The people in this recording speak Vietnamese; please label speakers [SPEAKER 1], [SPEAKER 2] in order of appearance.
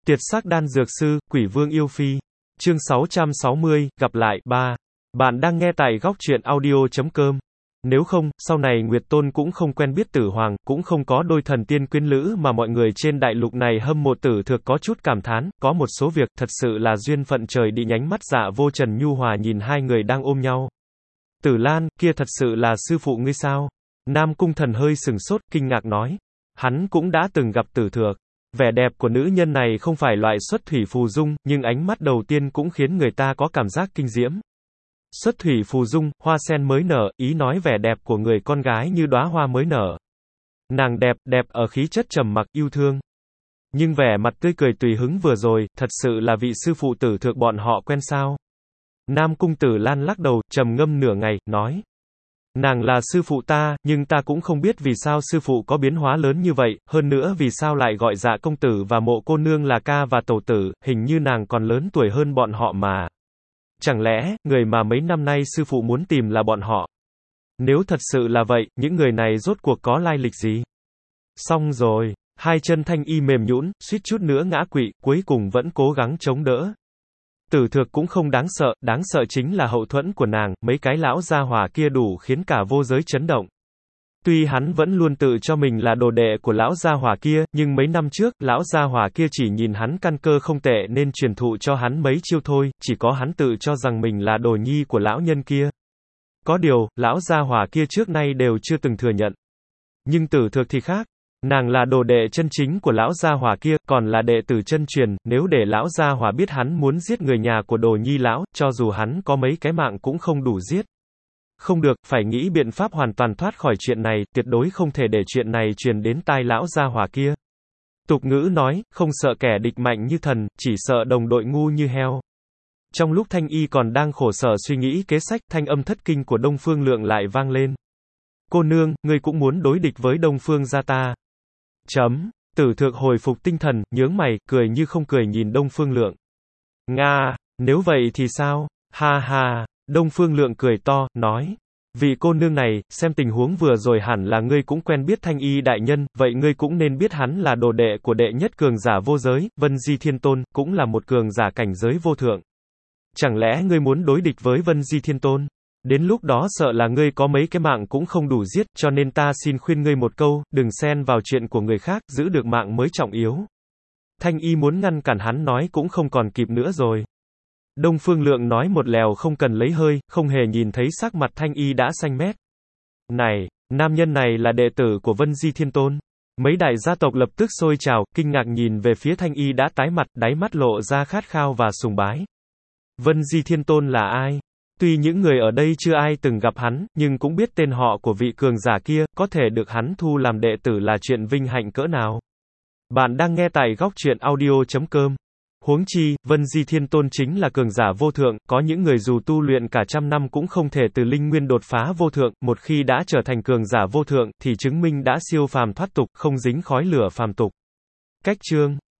[SPEAKER 1] Tiệt sắc đan dược sư, Quỷ Vương yêu phi. Chương 660, gặp lại, 3. Bạn đang nghe tại góc truyện audio.com. Nếu không, sau này Nguyệt Tôn cũng không quen biết Tử Hoàng, cũng không có đôi thần tiên quyến lữ mà mọi người trên đại lục này hâm mộ Tử Thược có chút cảm thán, có một số việc thật sự là duyên phận trời đi nhánh mắt Dạ Vô Trần nhu hòa nhìn hai người đang ôm nhau. Tử Lan, kia thật sự là sư phụ ngươi sao? Nam Cung Thần hơi sừng sốt, kinh ngạc nói. Hắn cũng đã từng gặp Tử Thược. Vẻ đẹp của nữ nhân này không phải loại xuất thủy phù dung, nhưng ánh mắt đầu tiên cũng khiến người ta có cảm giác kinh diễm. Xuất thủy phù dung, hoa sen mới nở, ý nói vẻ đẹp của người con gái như đóa hoa mới nở. Nàng đẹp, đẹp ở khí chất trầm mặc, yêu thương. Nhưng vẻ mặt tươi cười tùy hứng vừa rồi, thật sự là vị sư phụ Tử Thược bọn họ quen sao? Nam Cung Tử Lan lắc đầu, trầm ngâm nửa ngày, nói. Nàng là sư phụ ta, nhưng ta cũng không biết vì sao sư phụ có biến hóa lớn như vậy, hơn nữa vì sao lại gọi Dạ công tử và Mộ cô nương là ca và tẩu tử, hình như nàng còn lớn tuổi hơn bọn họ mà. Chẳng lẽ, người mà mấy năm nay sư phụ muốn tìm là bọn họ? Nếu thật sự là vậy, những người này rốt cuộc có lai lịch gì? Xong rồi, hai chân Thanh Y mềm nhũn, suýt chút nữa ngã quỵ, cuối cùng vẫn cố gắng chống đỡ. Tử Thược cũng không đáng sợ chính là hậu thuẫn của nàng, mấy cái lão gia hỏa kia đủ khiến cả vô giới chấn động. Tuy hắn vẫn luôn tự cho mình là đồ đệ của lão gia hỏa kia, nhưng mấy năm trước, lão gia hỏa kia chỉ nhìn hắn căn cơ không tệ nên truyền thụ cho hắn mấy chiêu thôi, chỉ có hắn tự cho rằng mình là đồ nhi của lão nhân kia. Có điều, lão gia hỏa kia trước nay đều chưa từng thừa nhận. Nhưng Tử Thược thì khác. Nàng là đồ đệ chân chính của lão gia hỏa kia, còn là đệ tử chân truyền, nếu để lão gia hỏa biết hắn muốn giết người nhà của đồ nhi lão, cho dù hắn có mấy cái mạng cũng không đủ giết. Không được, phải nghĩ biện pháp hoàn toàn thoát khỏi chuyện này, tuyệt đối không thể để chuyện này truyền đến tai lão gia hỏa kia. Tục ngữ nói, không sợ kẻ địch mạnh như thần, chỉ sợ đồng đội ngu như heo. Trong lúc Thanh Y còn đang khổ sở suy nghĩ kế sách, thanh âm thất kinh của Đông Phương Lượng lại vang lên. Cô nương, ngươi cũng muốn đối địch với Đông Phương gia ta. Tử Thược hồi phục tinh thần, nhướng mày, cười như không cười nhìn Đông Phương Lượng. Nga, nếu vậy thì sao? Ha ha, Đông Phương Lượng cười to, nói. Vị cô nương này, xem tình huống vừa rồi hẳn là ngươi cũng quen biết Thanh Y đại nhân, vậy ngươi cũng nên biết hắn là đồ đệ của đệ nhất cường giả vô giới, Vân Di Thiên Tôn, cũng là một cường giả cảnh giới vô thượng. Chẳng lẽ ngươi muốn đối địch với Vân Di Thiên Tôn? Đến lúc đó sợ là ngươi có mấy cái mạng cũng không đủ giết, cho nên ta xin khuyên ngươi một câu, đừng xen vào chuyện của người khác, giữ được mạng mới trọng yếu. Thanh Y muốn ngăn cản hắn nói cũng không còn kịp nữa rồi. Đông Phương Lượng nói một lèo không cần lấy hơi, không hề nhìn thấy sắc mặt Thanh Y đã xanh mét. Này, nam nhân này là đệ tử của Vân Di Thiên Tôn. Mấy đại gia tộc lập tức sôi trào, kinh ngạc nhìn về phía Thanh Y đã tái mặt, đáy mắt lộ ra khát khao và sùng bái. Vân Di Thiên Tôn là ai? Tuy những người ở đây chưa ai từng gặp hắn, nhưng cũng biết tên họ của vị cường giả kia, có thể được hắn thu làm đệ tử là chuyện vinh hạnh cỡ nào. Bạn đang nghe tại góc truyện audio.com. Huống chi, Vân Di Thiên Tôn chính là cường giả vô thượng, có những người dù tu luyện cả trăm năm cũng không thể từ linh nguyên đột phá vô thượng, một khi đã trở thành cường giả vô thượng, thì chứng minh đã siêu phàm thoát tục, không dính khói lửa phàm tục. Cách chương